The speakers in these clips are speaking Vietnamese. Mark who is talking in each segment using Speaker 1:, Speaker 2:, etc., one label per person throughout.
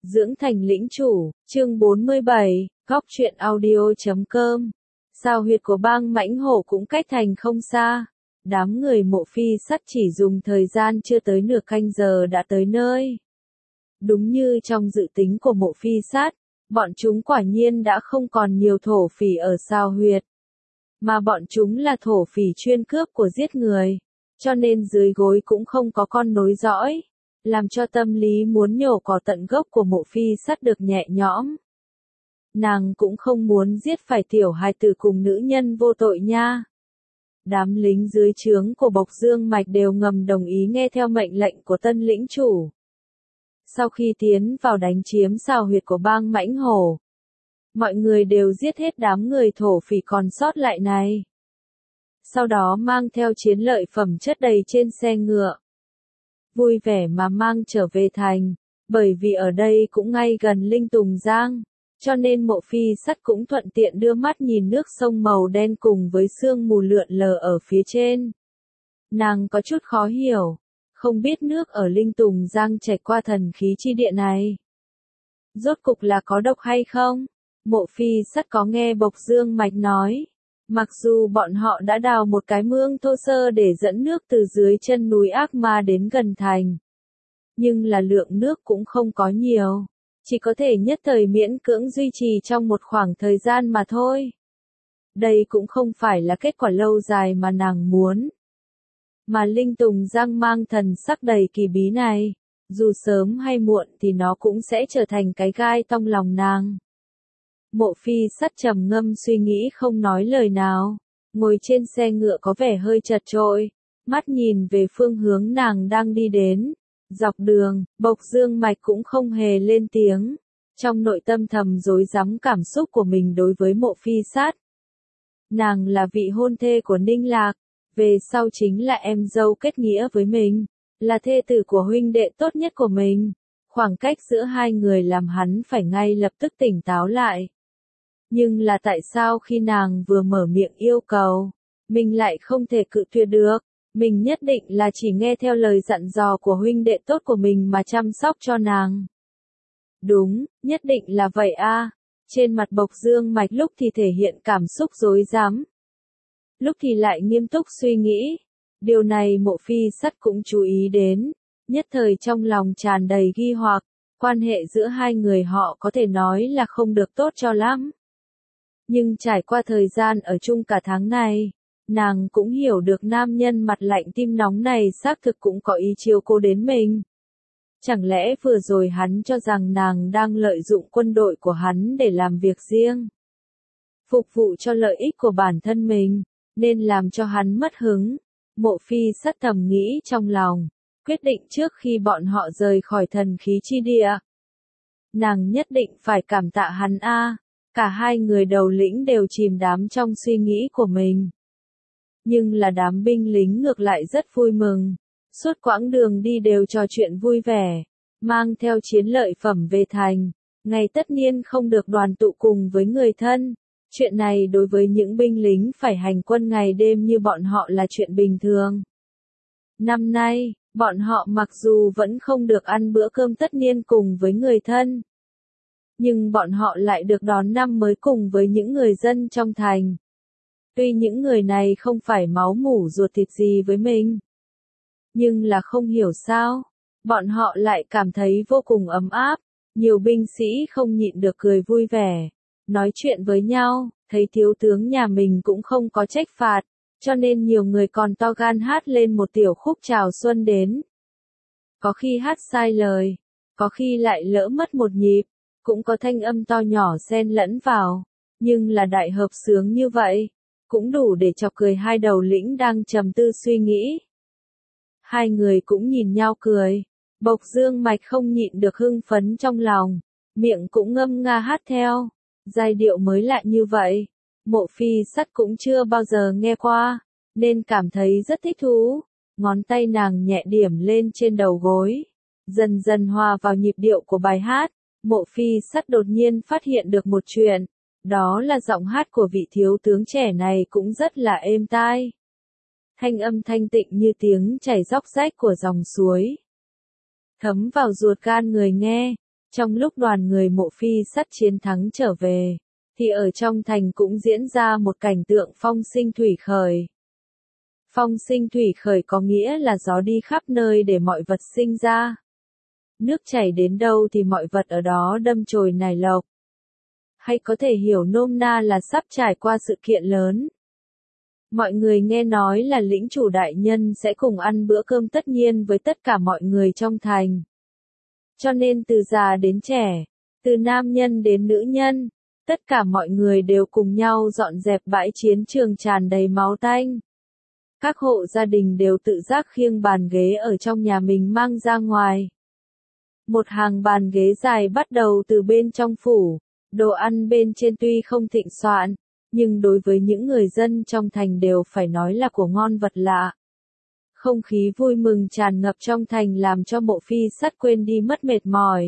Speaker 1: Dưỡng thành lĩnh chủ, chương 47, góc truyện audio.com. Sao huyệt của bang Mãnh Hổ cũng cách thành không xa. Đám người Mộ Phi Sắt chỉ dùng thời gian chưa tới nửa canh giờ đã tới nơi. Đúng như trong dự tính của Mộ Phi Sắt, bọn chúng quả nhiên đã không còn nhiều thổ phỉ ở sao huyệt. Mà bọn chúng là thổ phỉ chuyên cướp của giết người. Cho nên dưới gối cũng không có con nối dõi. Làm cho tâm lý muốn nhổ cỏ tận gốc của Mộ Phi Sắt được nhẹ nhõm. Nàng cũng không muốn giết phải tiểu hài tử cùng nữ nhân vô tội nha. Đám lính dưới trướng của Bộc Dương Mạch đều ngầm đồng ý nghe theo mệnh lệnh của tân lĩnh chủ. Sau khi tiến vào đánh chiếm sao huyệt của bang Mãnh Hổ, mọi người đều giết hết đám người thổ phỉ còn sót lại này. Sau đó mang theo chiến lợi phẩm chất đầy trên xe ngựa. Vui vẻ mà mang trở về thành, bởi vì ở đây cũng ngay gần Linh Tùng Giang, cho nên Mộ Phi Sắt cũng thuận tiện đưa mắt nhìn nước sông màu đen cùng với sương mù lượn lờ ở phía trên. Nàng có chút khó hiểu, không biết nước ở Linh Tùng Giang chảy qua thần khí chi địa này. Rốt cục là có độc hay không? Mộ Phi Sắt có nghe Bộc Dương Mạch nói. Mặc dù bọn họ đã đào một cái mương thô sơ để dẫn nước từ dưới chân núi Ác Ma đến gần thành. Nhưng là lượng nước cũng không có nhiều. Chỉ có thể nhất thời miễn cưỡng duy trì trong một khoảng thời gian mà thôi. Đây cũng không phải là kết quả lâu dài mà nàng muốn. Mà Linh Tùng Giang mang thần sắc đầy kỳ bí này, dù sớm hay muộn thì nó cũng sẽ trở thành cái gai trong lòng nàng. Mộ Phi Sắt trầm ngâm suy nghĩ không nói lời nào, ngồi trên xe ngựa có vẻ hơi chật chội, mắt nhìn về phương hướng nàng đang đi đến. Dọc đường, Bộc Dương Mạch cũng không hề lên tiếng, trong nội tâm thầm rối rắm cảm xúc của mình đối với Mộ Phi Sắt. Nàng là vị hôn thê của Ninh Lạc, về sau chính là em dâu kết nghĩa với mình, là thê tử của huynh đệ tốt nhất của mình. Khoảng cách giữa hai người làm hắn phải ngay lập tức tỉnh táo lại. Nhưng là tại sao khi nàng vừa mở miệng yêu cầu, mình lại không thể cự tuyệt được, mình nhất định là chỉ nghe theo lời dặn dò của huynh đệ tốt của mình mà chăm sóc cho nàng. Đúng, nhất định là vậy a. Trên mặt Bộc Dương Mạch lúc thì thể hiện cảm xúc rối rắm, lúc thì lại nghiêm túc suy nghĩ. Điều này Mộ Phi Sắt cũng chú ý đến, nhất thời trong lòng tràn đầy nghi hoặc, quan hệ giữa hai người họ có thể nói là không được tốt cho lắm. Nhưng trải qua thời gian ở chung cả tháng này, nàng cũng hiểu được nam nhân mặt lạnh tim nóng này xác thực cũng có ý chiều cố đến mình. Chẳng lẽ vừa rồi hắn cho rằng nàng đang lợi dụng quân đội của hắn để làm việc riêng, phục vụ cho lợi ích của bản thân mình, nên làm cho hắn mất hứng. Mộ Phi Sắt thầm nghĩ trong lòng, quyết định trước khi bọn họ rời khỏi thần khí chi địa, nàng nhất định phải cảm tạ hắn a. Cả hai người đầu lĩnh đều chìm đắm trong suy nghĩ của mình. Nhưng là đám binh lính ngược lại rất vui mừng. Suốt quãng đường đi đều trò chuyện vui vẻ, mang theo chiến lợi phẩm về thành. Ngày tất niên không được đoàn tụ cùng với người thân. Chuyện này đối với những binh lính phải hành quân ngày đêm như bọn họ là chuyện bình thường. Năm nay, bọn họ mặc dù vẫn không được ăn bữa cơm tất niên cùng với người thân, nhưng bọn họ lại được đón năm mới cùng với những người dân trong thành. Tuy những người này không phải máu mủ ruột thịt gì với mình, nhưng là không hiểu sao, bọn họ lại cảm thấy vô cùng ấm áp. Nhiều binh sĩ không nhịn được cười vui vẻ, nói chuyện với nhau, thấy thiếu tướng nhà mình cũng không có trách phạt, cho nên nhiều người còn to gan hát lên một tiểu khúc chào xuân đến. Có khi hát sai lời, có khi lại lỡ mất một nhịp, cũng có thanh âm to nhỏ xen lẫn vào, nhưng là đại hợp sướng như vậy, cũng đủ để chọc cười hai đầu lĩnh đang trầm tư suy nghĩ. Hai người cũng nhìn nhau cười, Bộc Dương Mạch không nhịn được hưng phấn trong lòng, miệng cũng ngâm nga hát theo, giai điệu mới lạ như vậy, Mộ Phi Sắt cũng chưa bao giờ nghe qua, nên cảm thấy rất thích thú. Ngón tay nàng nhẹ điểm lên trên đầu gối, dần dần hòa vào nhịp điệu của bài hát. Mộ Phi Sắt đột nhiên phát hiện được một chuyện, đó là giọng hát của vị thiếu tướng trẻ này cũng rất là êm tai. Thanh âm thanh tịnh như tiếng chảy róc rách của dòng suối, thấm vào ruột gan người nghe, Trong lúc đoàn người Mộ Phi Sắt chiến thắng trở về, thì ở trong thành cũng diễn ra một cảnh tượng phong sinh thủy khởi. Phong sinh thủy khởi có nghĩa là gió đi khắp nơi để mọi vật sinh ra. Nước chảy đến đâu thì mọi vật ở đó đâm chồi nảy lộc. Hay có thể hiểu nôm na là sắp trải qua sự kiện lớn. Mọi người nghe nói là lĩnh chủ đại nhân sẽ cùng ăn bữa cơm tất niên với tất cả mọi người trong thành. Cho nên từ già đến trẻ, từ nam nhân đến nữ nhân, tất cả mọi người đều cùng nhau dọn dẹp bãi chiến trường tràn đầy máu tanh. Các hộ gia đình đều tự giác khiêng bàn ghế ở trong nhà mình mang ra ngoài. Một hàng bàn ghế dài bắt đầu từ bên trong phủ, đồ ăn bên trên tuy không thịnh soạn, nhưng đối với những người dân trong thành đều phải nói là của ngon vật lạ. Không khí vui mừng tràn ngập trong thành làm cho Mộ Phi Sắt quên đi mất mệt mỏi.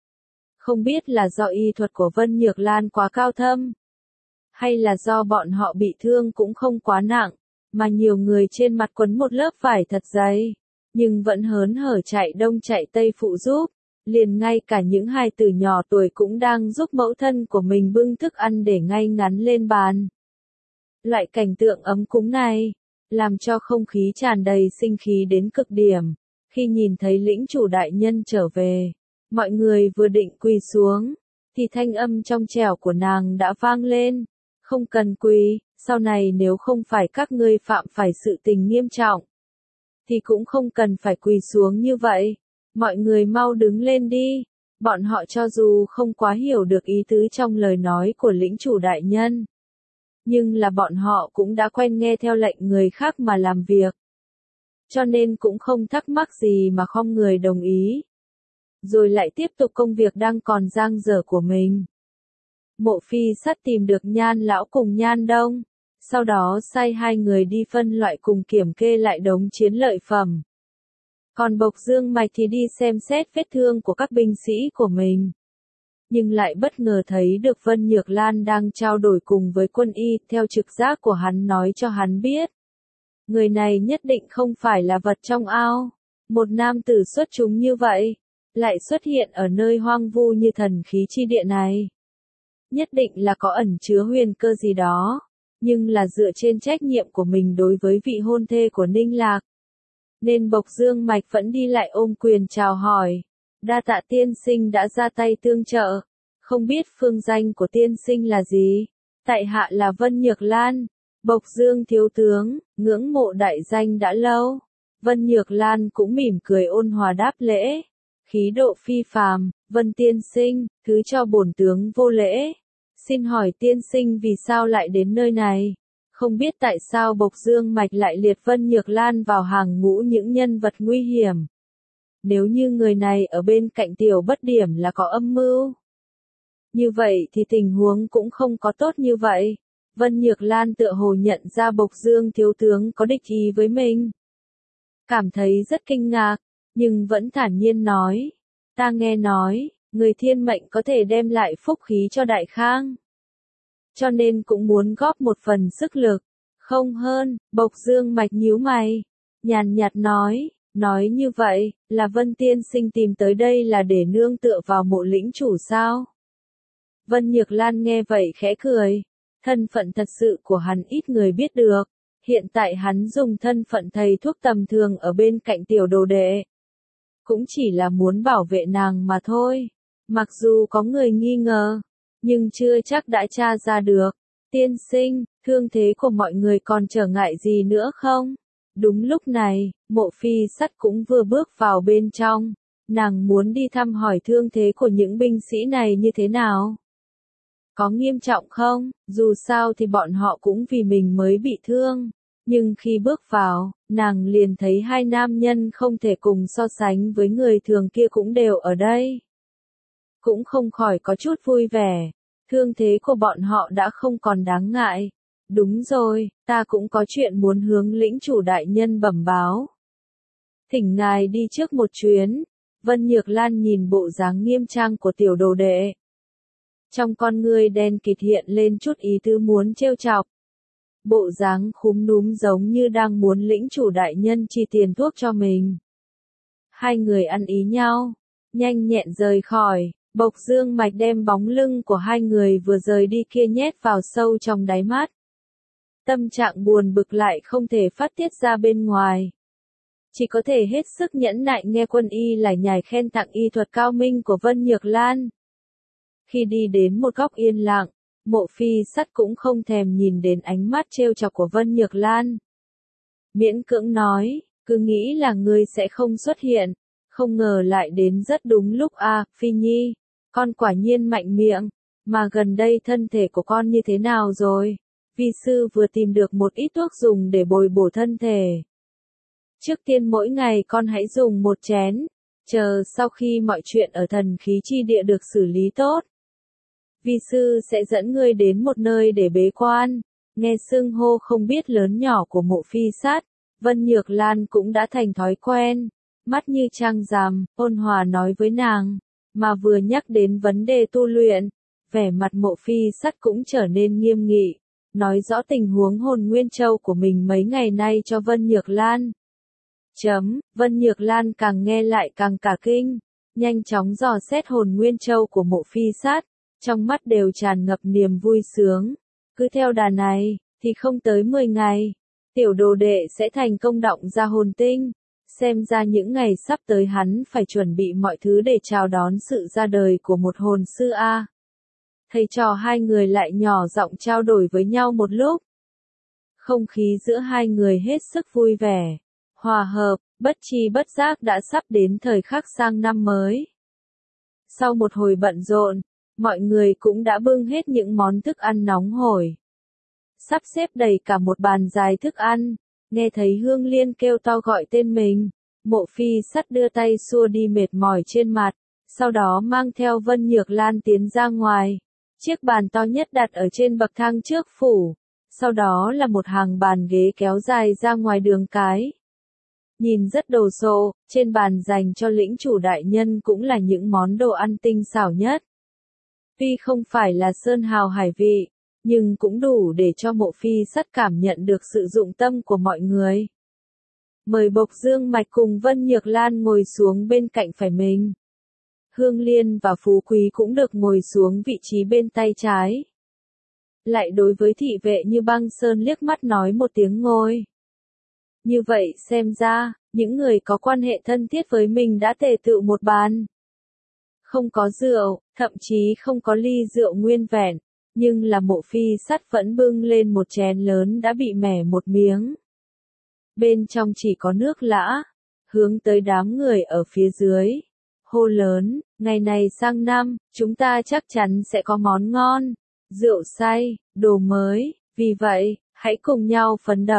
Speaker 1: Không biết là do y thuật của Vân Nhược Lan quá cao thâm, hay là do bọn họ bị thương cũng không quá nặng, mà nhiều người trên mặt quấn một lớp vải thật dày, nhưng vẫn hớn hở chạy đông chạy tây phụ giúp, liền ngay cả những hài tử nhỏ tuổi cũng đang giúp mẫu thân của mình bưng thức ăn để ngay ngắn lên bàn. Loại cảnh tượng ấm cúng này, làm cho không khí tràn đầy sinh khí đến cực điểm. Khi nhìn thấy lĩnh chủ đại nhân trở về, mọi người vừa định quỳ xuống, thì thanh âm trong trẻo của nàng đã vang lên. Không cần quỳ, sau này nếu không phải các ngươi phạm phải sự tình nghiêm trọng, thì cũng không cần phải quỳ xuống như vậy. Mọi người mau đứng lên đi. Bọn họ cho dù không quá hiểu được ý tứ trong lời nói của lĩnh chủ đại nhân, nhưng là bọn họ cũng đã quen nghe theo lệnh người khác mà làm việc. Cho nên cũng không thắc mắc gì mà khom người đồng ý. Rồi lại tiếp tục công việc đang còn dang dở của mình. Mộ Phi Sắt tìm được Nhan lão cùng Nhan Đông, sau đó sai hai người đi phân loại cùng kiểm kê lại đống chiến lợi phẩm. Còn Bộc Dương Mạch thì đi xem xét vết thương của các binh sĩ của mình. Nhưng lại bất ngờ thấy được Vân Nhược Lan đang trao đổi cùng với quân y, theo trực giác của hắn nói cho hắn biết. Người này nhất định không phải là vật trong ao. Một nam tử xuất chúng như vậy, lại xuất hiện ở nơi hoang vu như thần khí chi địa này. Nhất định là có ẩn chứa huyền cơ gì đó, nhưng là dựa trên trách nhiệm của mình đối với vị hôn thê của Ninh Lạc. Nên Bộc Dương Mạch vẫn đi lại ôm quyền chào hỏi. Đa tạ tiên sinh đã ra tay tương trợ. Không biết phương danh của tiên sinh là gì? Tại hạ là Vân Nhược Lan. Bộc Dương thiếu tướng, ngưỡng mộ đại danh đã lâu. Vân Nhược Lan cũng mỉm cười ôn hòa đáp lễ. Khí độ phi phàm, Vân tiên sinh, thứ cho bổn tướng vô lễ. Xin hỏi tiên sinh vì sao lại đến nơi này? Không biết tại sao Bộc Dương Mạch lại liệt Vân Nhược Lan vào hàng ngũ những nhân vật nguy hiểm. Nếu như người này ở bên cạnh tiểu bất điểm là có âm mưu. Như vậy thì tình huống cũng không có tốt như vậy. Vân Nhược Lan tựa hồ nhận ra Bộc Dương thiếu tướng có địch ý với mình. Cảm thấy rất kinh ngạc, nhưng vẫn thản nhiên nói. Ta nghe nói, người thiên mệnh có thể đem lại phúc khí cho Đại Khang. Cho nên cũng muốn góp một phần sức lực. Không hơn, Bộc Dương Mạch nhíu mày. Nhàn nhạt nói như vậy, là Vân tiên sinh tìm tới đây là để nương tựa vào Mộ lĩnh chủ sao? Vân Nhược Lan nghe vậy khẽ cười. Thân phận thật sự của hắn ít người biết được. Hiện tại hắn dùng thân phận thầy thuốc tầm thường ở bên cạnh tiểu đồ đệ. Cũng chỉ là muốn bảo vệ nàng mà thôi. Mặc dù có người nghi ngờ, nhưng chưa chắc đã tra ra được. Tiên sinh, thương thế của mọi người còn trở ngại gì nữa không? Đúng lúc này, Mộ Phi Sắt cũng vừa bước vào bên trong. Nàng muốn đi thăm hỏi thương thế của những binh sĩ này như thế nào? Có nghiêm trọng không? Dù sao thì bọn họ cũng vì mình mới bị thương. Nhưng khi bước vào, nàng liền thấy hai nam nhân không thể cùng so sánh với người thường kia cũng đều ở đây. Cũng không khỏi có chút vui vẻ. Thương thế của bọn họ đã không còn đáng ngại. Đúng rồi, ta cũng có chuyện muốn hướng lĩnh chủ đại nhân bẩm báo. Thỉnh ngài đi trước một chuyến. Vân Nhược Lan nhìn bộ dáng nghiêm trang của tiểu đồ đệ. Trong con ngươi đen kịt hiện lên chút ý tứ muốn trêu chọc. Bộ dáng khúm núm giống như đang muốn lĩnh chủ đại nhân chi tiền thuốc cho mình. Hai người ăn ý nhau, nhanh nhẹn rời khỏi. Bộc Dương Mạch đem bóng lưng của hai người vừa rời đi kia nhét vào sâu trong đáy mắt. Tâm trạng buồn bực lại không thể phát tiết ra bên ngoài. Chỉ có thể hết sức nhẫn nại nghe Quân Y lải nhải khen tặng y thuật cao minh của Vân Nhược Lan. Khi đi đến một góc yên lặng, Mộ Phi Sắt cũng không thèm nhìn đến ánh mắt trêu chọc của Vân Nhược Lan. Miễn cưỡng nói, cứ nghĩ là ngươi sẽ không xuất hiện, không ngờ lại đến rất đúng lúc à, Phi Nhi, con quả nhiên mạnh miệng, mà gần đây thân thể của con như thế nào rồi? Vi sư vừa tìm được một ít thuốc dùng để bồi bổ thân thể. Trước tiên mỗi ngày con hãy dùng một chén, chờ sau khi mọi chuyện ở thần khí chi địa được xử lý tốt. Vi sư sẽ dẫn ngươi đến một nơi để bế quan. Nghe xưng hô không biết lớn nhỏ của Mộ Phi Sát, Vân Nhược Lan cũng đã thành thói quen, mắt như trăng rằm, ôn hòa nói với nàng, mà vừa nhắc đến vấn đề tu luyện, vẻ mặt Mộ Phi Sát cũng trở nên nghiêm nghị, nói rõ tình huống hồn nguyên châu của mình mấy ngày nay cho Vân Nhược Lan. Vân Nhược Lan càng nghe lại càng cả kinh, nhanh chóng dò xét hồn nguyên châu của Mộ Phi Sát, trong mắt đều tràn ngập niềm vui sướng. Cứ theo đà này, thì không tới 10 ngày, tiểu đồ đệ sẽ thành công động ra hồn tinh. Xem ra những ngày sắp tới hắn phải chuẩn bị mọi thứ để chào đón sự ra đời của một hồn sư A. Thầy trò hai người lại nhỏ giọng trao đổi với nhau một lúc. Không khí giữa hai người hết sức vui vẻ, hòa hợp, bất tri bất giác đã sắp đến thời khắc sang năm mới. Sau một hồi bận rộn, mọi người cũng đã bưng hết những món thức ăn nóng hổi. Sắp xếp đầy cả một bàn dài thức ăn, nghe thấy Hương Liên kêu to gọi tên mình, Mộ Phi Sắt đưa tay xua đi mệt mỏi trên mặt, sau đó mang theo Vân Nhược Lan tiến ra ngoài. Chiếc bàn to nhất đặt ở trên bậc thang trước phủ, sau đó là một hàng bàn ghế kéo dài ra ngoài đường cái. Nhìn rất đồ sộ, trên bàn dành cho lĩnh chủ đại nhân cũng là những món đồ ăn tinh xảo nhất. Tuy không phải là sơn hào hải vị, nhưng cũng đủ để cho Mộ Phi Sắt cảm nhận được sự dụng tâm của mọi người. Mời Bộc Dương Mạch cùng Vân Nhược Lan ngồi xuống bên cạnh phải mình. Hương Liên và Phú Quý cũng được ngồi xuống vị trí bên tay trái. Lại đối với thị vệ Như Băng Sơn liếc mắt nói một tiếng ngồi. Như vậy xem ra, những người có quan hệ thân thiết với mình đã tề tựu một bàn. Không có rượu, thậm chí không có ly rượu nguyên vẹn, nhưng là Mộ Phi Sắt vẫn bưng lên một chén lớn đã bị mẻ một miếng. Bên trong chỉ có nước lã, hướng tới đám người ở phía dưới. Hô lớn, ngày này sang năm, chúng ta chắc chắn sẽ có món ngon, rượu say, đồ mới, vì vậy, hãy cùng nhau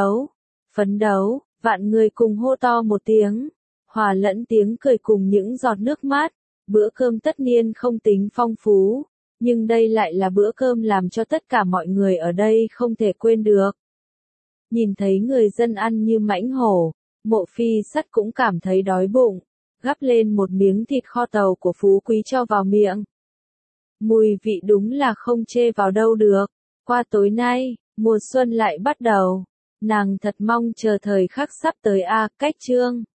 Speaker 1: phấn đấu, vạn người cùng hô to một tiếng, hòa lẫn tiếng cười cùng những giọt nước mắt. Bữa cơm tất nhiên không tính phong phú, nhưng đây lại là bữa cơm làm cho tất cả mọi người ở đây không thể quên được. Nhìn thấy người dân ăn như mãnh hổ, Mộ Phi Sắt cũng cảm thấy đói bụng, gắp lên một miếng thịt kho tàu của Phú Quý cho vào miệng. Mùi vị đúng là không chê vào đâu được. Qua tối nay, mùa xuân lại bắt đầu. Nàng thật mong chờ thời khắc sắp tới a. Cách chương